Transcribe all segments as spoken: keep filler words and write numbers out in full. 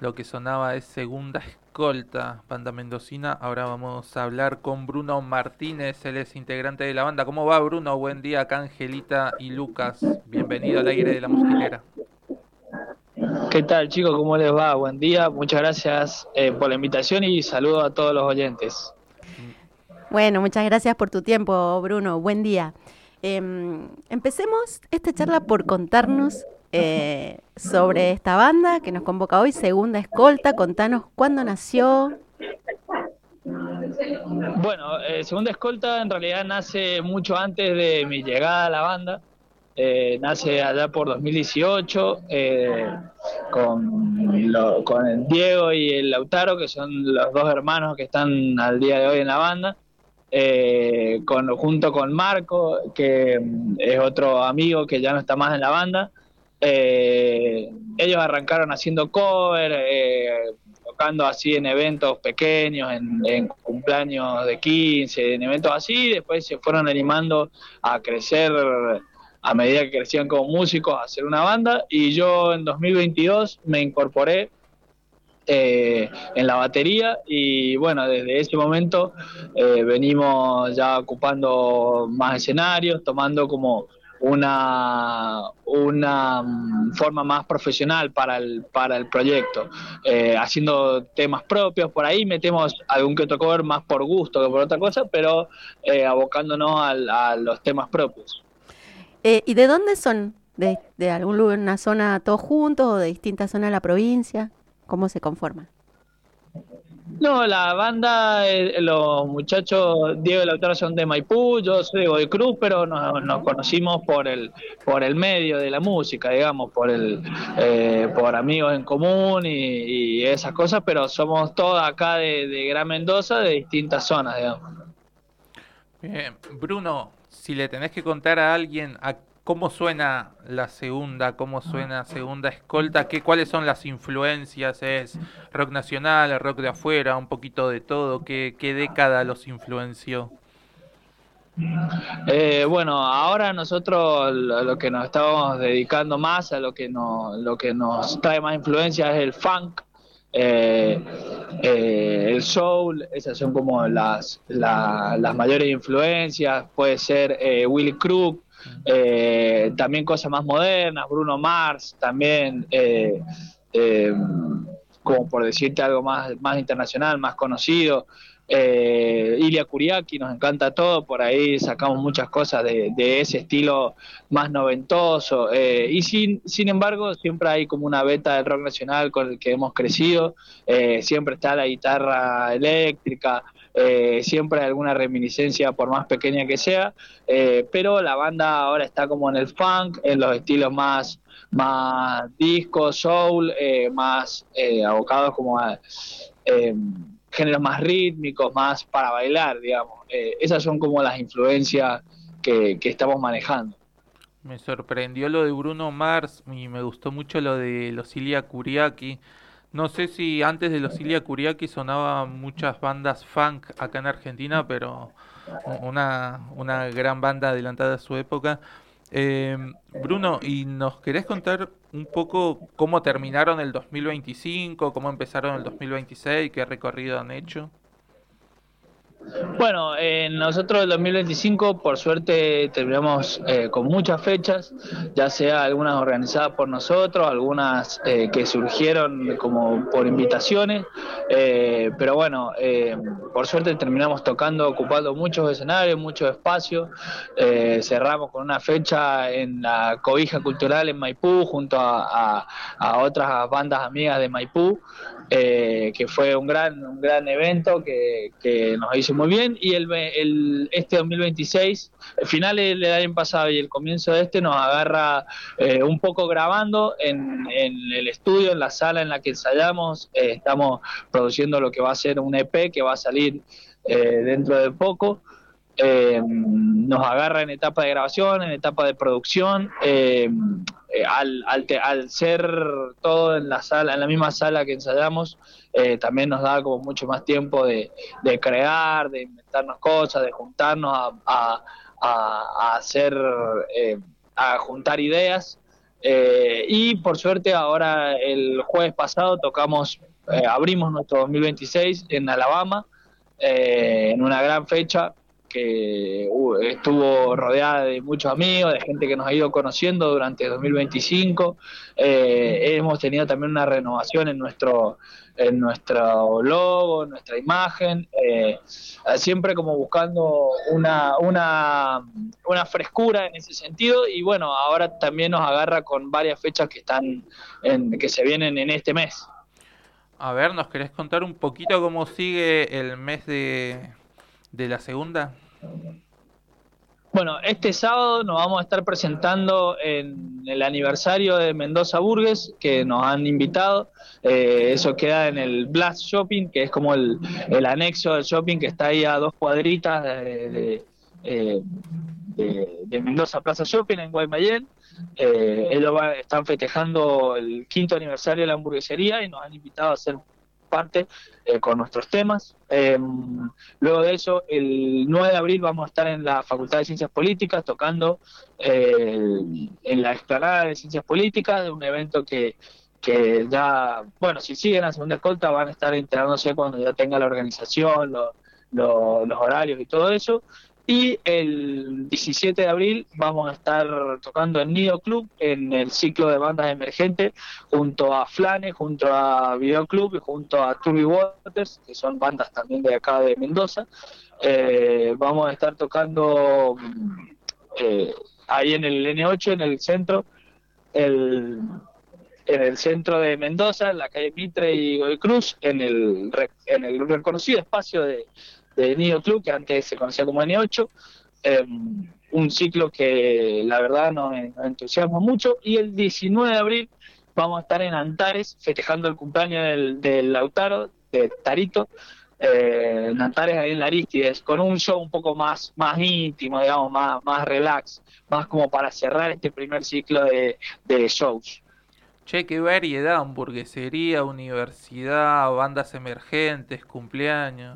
Lo que sonaba es Segunda Escolta, banda mendocina. Ahora vamos a hablar con Bruno Martínez, él es integrante de la banda. ¿Cómo va, Bruno? Buen día, acá Angelita y Lucas. Bienvenido al aire de la Mosquitera. ¿Qué tal, chicos? ¿Cómo les va? Buen día. Muchas gracias eh, por la invitación y saludo a todos los oyentes. Mm, Bueno, muchas gracias por tu tiempo, Bruno. Buen día. Em, empecemos esta charla por contarnos eh, sobre esta banda que nos convoca hoy, Segunda Escolta. Contanos cuándo nació. Bueno, eh, Segunda Escolta en realidad nace mucho antes de mi llegada a la banda. Eh, nace allá por dos mil dieciocho eh, con, lo- con el Diego y el Lautaro, que son los dos hermanos que están al día de hoy en la banda. Eh, con, junto con Marco, que mm, es otro amigo que ya no está más en la banda. Eh, Ellos arrancaron haciendo cover, eh, tocando así en eventos pequeños, en, en cumpleaños de quince, en eventos así, después se fueron animando a crecer a medida que crecían como músicos, a hacer una banda, y yo en dos mil veintidós me incorporé eh, en la batería y bueno, desde ese momento eh, venimos ya ocupando más escenarios, tomando como una, una mm, forma más profesional para el, para el proyecto, eh, haciendo temas propios, por ahí metemos algún que otro cover más por gusto que por otra cosa, pero eh, abocándonos al, a los temas propios. Eh, ¿y de dónde son? ¿De, de algún lugar, una zona todos juntos o de distintas zonas de la provincia? ¿Cómo se conforma? No, la banda, eh, los muchachos, Diego y Lautaro son de Maipú, yo soy de Godoy Cruz, pero nos, nos conocimos por el, por el medio de la música, digamos, por el, eh, por amigos en común y, y esas cosas, pero somos todos acá de, de Gran Mendoza, de distintas zonas, digamos. Bien, Bruno, si le tenés que contar a alguien a cómo suena la segunda, cómo suena Segunda Escolta, qué, cuáles son las influencias, es rock nacional, rock de afuera, un poquito de todo, qué, qué década los influenció. Eh, bueno, ahora nosotros lo, lo que nos estamos dedicando más, a lo que nos, lo que nos trae más influencia es el funk, eh, eh, el soul, esas son como las, la- las mayores influencias, puede ser eh, Willy Crook, eh, también cosas más modernas, Bruno Mars, también, eh, eh, como por decirte algo más, más internacional, más conocido. Eh, Ilia Kuriaki, nos encanta todo, por ahí sacamos muchas cosas de, de ese estilo más noventoso, eh, y sin, sin embargo siempre hay como una beta del rock nacional con el que hemos crecido, eh, siempre está la guitarra eléctrica, eh, siempre hay alguna reminiscencia por más pequeña que sea, eh, pero la banda ahora está como en el funk, en los estilos más, más disco, soul, eh, más eh, abocados como a... Eh, géneros más rítmicos, más para bailar, digamos. Eh, esas son como las influencias que, que estamos manejando. Me sorprendió lo de Bruno Mars y me gustó mucho lo de los Ilia Kuriaki. No sé si antes de los Ilia Kuriaki sonaban muchas bandas funk acá en Argentina, pero una, una gran banda adelantada a su época. Eh, Bruno, ¿y nos querés contar un poco cómo terminaron el dos mil veinticinco, cómo empezaron el dos mil veintiséis, qué recorrido han hecho? Bueno, eh, nosotros el dos mil veinticinco por suerte terminamos eh, con muchas fechas, ya sea algunas organizadas por nosotros, algunas eh, que surgieron como por invitaciones, eh, pero bueno, eh, por suerte terminamos tocando, ocupando muchos escenarios, muchos espacios, eh, cerramos con una fecha en la Cobija Cultural en Maipú junto a, a, a otras bandas amigas de Maipú, eh, que fue un gran, un gran evento que, que nos hizo muy bien. Y el, el, este dos mil veintiséis, el final del año pasado y el comienzo de este, nos agarra eh, un poco grabando en, en, el estudio, en la sala en la que ensayamos. Eh, estamos produciendo lo que va a ser un E P que va a salir eh, dentro de poco. Eh, nos agarra en etapa de grabación, en etapa de producción, eh, eh, al, al, te, al, ser todo en la sala, en la misma sala que ensayamos, eh, también nos da como mucho más tiempo de, de crear, de inventarnos cosas, de juntarnos a, a, a, a hacer, eh, a juntar ideas. Eh, y por suerte ahora el jueves pasado tocamos, eh, abrimos nuestro dos mil veintiséis en Alabama, eh, en una gran fecha que uh, estuvo rodeada de muchos amigos, de gente que nos ha ido conociendo durante dos mil veinticinco. Eh, hemos tenido también una renovación en nuestro en nuestro logo, en nuestra imagen, eh, siempre como buscando una, una, una frescura en ese sentido, y bueno, ahora también nos agarra con varias fechas que están en, que se vienen en este mes. A ver, ¿nos querés contar un poquito cómo sigue el mes de, de la segunda? Bueno, este sábado nos vamos a estar presentando en el aniversario de Mendoza Burgues, que nos han invitado. Eh, eso queda en el Blast Shopping, que es como el, el anexo del shopping que está ahí a dos cuadritas de, de, eh, de, de Mendoza Plaza Shopping en Guaymallén. Eh, ellos va, están festejando el quinto aniversario de la hamburguesería y nos han invitado a ser parte eh, con nuestros temas. Eh, luego de eso, el nueve de abril vamos a estar en la Facultad de Ciencias Políticas tocando eh, en la explanada de Ciencias Políticas, de un evento que, que ya, bueno, si siguen la segunda escolta van a estar enterándose cuando ya tenga la organización, lo, lo, los horarios y todo eso. Y el diecisiete de abril vamos a estar tocando en Nido Club, en el ciclo de bandas emergentes, junto a Flane, junto a Video Club y junto a Turby Waters, que son bandas también de acá de Mendoza. Eh, vamos a estar tocando eh, ahí en el N ocho, en el centro, el, en el centro de Mendoza, en la calle Mitre y Godoy Cruz, en el, en el reconocido espacio de de Nido Club, que antes se conocía como N ocho, eh, un ciclo que la verdad nos, nos entusiasma mucho. Y el diecinueve de abril vamos a estar en Antares festejando el cumpleaños del, del Lautaro, de Tarito, eh, en Antares, ahí en la Arístides, con un show un poco más, más íntimo, digamos, más, más relax, más como para cerrar este primer ciclo de, de shows. Che, qué variedad, hamburguesería, universidad, bandas emergentes, cumpleaños.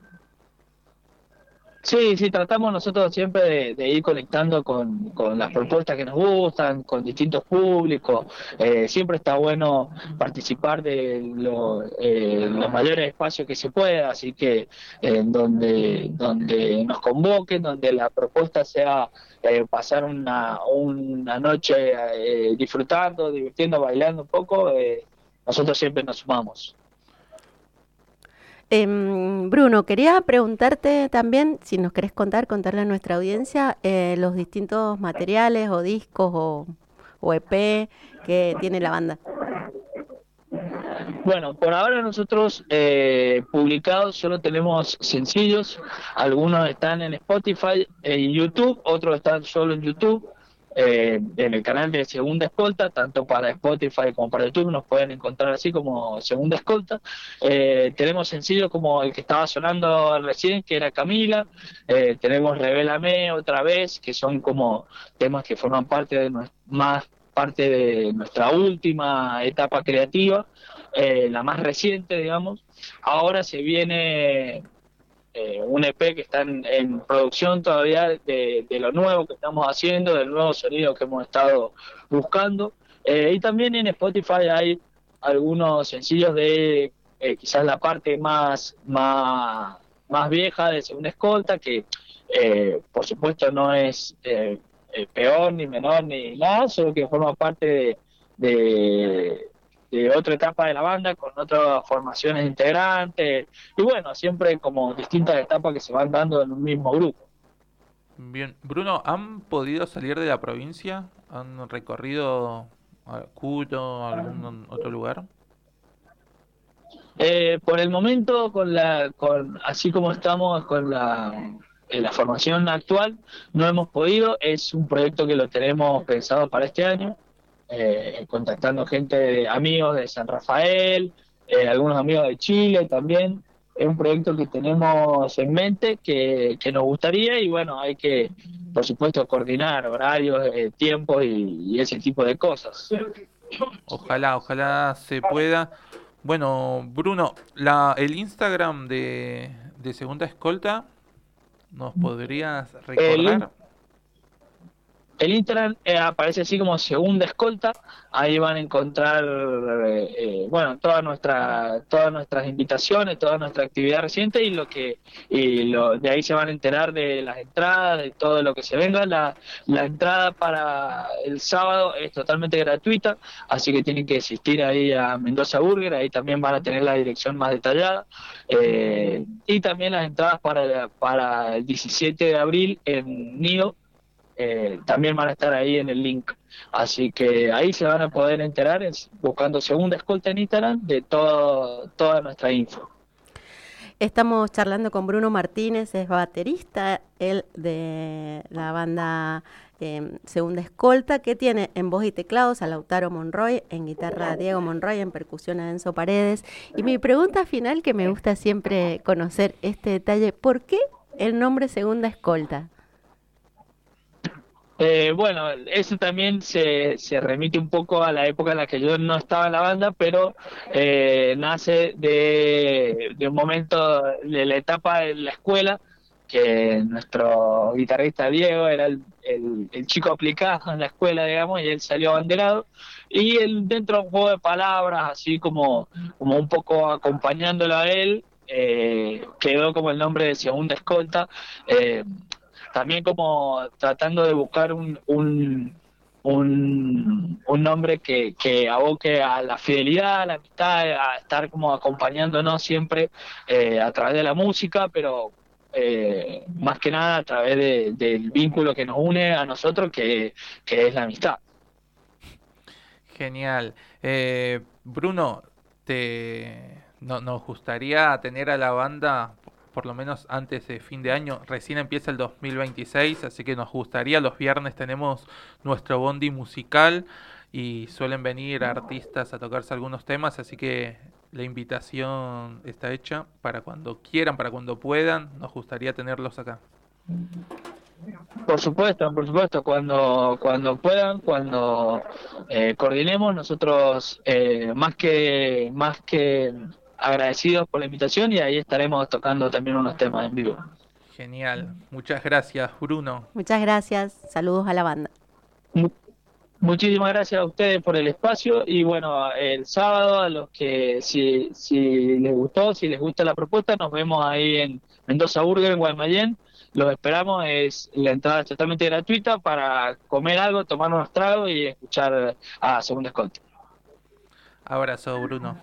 Sí, sí, tratamos nosotros siempre de, de ir conectando con, con las propuestas que nos gustan, con distintos públicos. Eh, siempre está bueno participar de lo, eh, los mayores espacios que se pueda, así que eh, donde, donde nos convoquen, donde la propuesta sea eh, pasar una, una noche eh, disfrutando, divirtiendo, bailando un poco, eh, nosotros siempre nos sumamos. Eh, Bruno, quería preguntarte también, si nos querés contar, contarle a nuestra audiencia eh, los distintos materiales o discos o, o E P que tiene la banda. Bueno, por ahora nosotros eh, publicados solo tenemos sencillos, algunos están en Spotify, en YouTube, otros están solo en YouTube. Eh, en el canal de Segunda Escolta, tanto para Spotify como para YouTube, nos pueden encontrar así como Segunda Escolta. Eh, tenemos sencillos como el que estaba sonando recién, que era Camila. Eh, tenemos Revélame otra vez, que son como temas que forman parte de nuestra, más parte de nuestra última etapa creativa, eh, la más reciente, digamos. Ahora se viene Eh, un E P que está en, en producción todavía de, de lo nuevo que estamos haciendo, del nuevo sonido que hemos estado buscando. Eh, y también en Spotify hay algunos sencillos de eh, quizás la parte más, más, más vieja de Segunda Escolta, que eh, por supuesto no es eh, eh, peor ni menor ni nada, solo que forma parte de, de de otra etapa de la banda, con otras formaciones integrantes, y bueno, siempre como distintas etapas que se van dando en un mismo grupo. Bien, Bruno, ¿han podido salir de la provincia? ¿Han recorrido a Cuyo, algún otro lugar? Eh, por el momento, con la, con, así como estamos con la, en la formación actual, no hemos podido. Es un proyecto que lo tenemos pensado para este año. Eh, contactando gente, de, amigos de San Rafael, eh, algunos amigos de Chile también. Es un proyecto que tenemos en mente, que, que nos gustaría, y bueno, hay que, por supuesto, coordinar horarios, eh, tiempos y, y ese tipo de cosas. Ojalá, ojalá se pueda. Bueno, Bruno, la, el Instagram de, de Segunda Escolta, ¿nos podrías recordar? El, El Instagram eh, aparece así como Segunda Escolta. Ahí van a encontrar, eh, eh, bueno, todas nuestra, todas nuestras invitaciones, toda nuestra actividad reciente y lo que, y lo, de ahí se van a enterar de las entradas, de todo lo que se venga. La, la entrada para el sábado es totalmente gratuita, así que tienen que asistir ahí a Mendoza Burger. Ahí también van a tener la dirección más detallada. Eh, y también las entradas para, para el diecisiete de abril en Nido. Eh, también van a estar ahí en el link. Así que ahí se van a poder enterar es, buscando Segunda Escolta en Instagram de todo, toda nuestra info. Estamos charlando con Bruno Martínez, es baterista, él de la banda eh, Segunda Escolta, que tiene en voz y teclados a Lautaro Monroy, en guitarra a Diego Monroy, en percusión a Enzo Paredes. Y mi pregunta final, que me gusta siempre conocer este detalle, ¿por qué el nombre Segunda Escolta? Eh, bueno, eso también se, se remite un poco a la época en la que yo no estaba en la banda, pero eh, nace de, de un momento de la etapa de la escuela, que nuestro guitarrista Diego era el, el, el chico aplicado en la escuela, digamos, y él salió abanderado, y él dentro de un juego de palabras, así como, como un poco acompañándolo a él, eh, quedó como el nombre de Segunda Escolta. eh, También como tratando de buscar un, un, un, un nombre que, que aboque a la fidelidad, a la amistad, a estar como acompañándonos siempre eh, a través de la música, pero eh, más que nada a través de, del vínculo que nos une a nosotros, que, que es la amistad. Genial. Eh, Bruno, te no, nos gustaría tener a la banda por lo menos antes de fin de año. Recién empieza el dos mil veintiséis, así que nos gustaría. Los viernes tenemos nuestro bondi musical y suelen venir artistas a tocarse algunos temas, así que la invitación está hecha para cuando quieran, para cuando puedan. Nos gustaría tenerlos acá. Por supuesto, por supuesto, cuando, cuando puedan, cuando eh, coordinemos, nosotros eh, más que, más que agradecidos por la invitación y ahí estaremos tocando también unos temas en vivo. Genial. Muchas gracias, Bruno. Muchas gracias, saludos a la banda. Mu- Muchísimas gracias a ustedes por el espacio y bueno, el sábado a los que si, si les gustó, si les gusta la propuesta, nos vemos ahí en Mendoza Burger en Guaymallén. Los esperamos, es la entrada es totalmente gratuita para comer algo, tomar unos tragos y escuchar a Segunda Escolta. Abrazo, Bruno.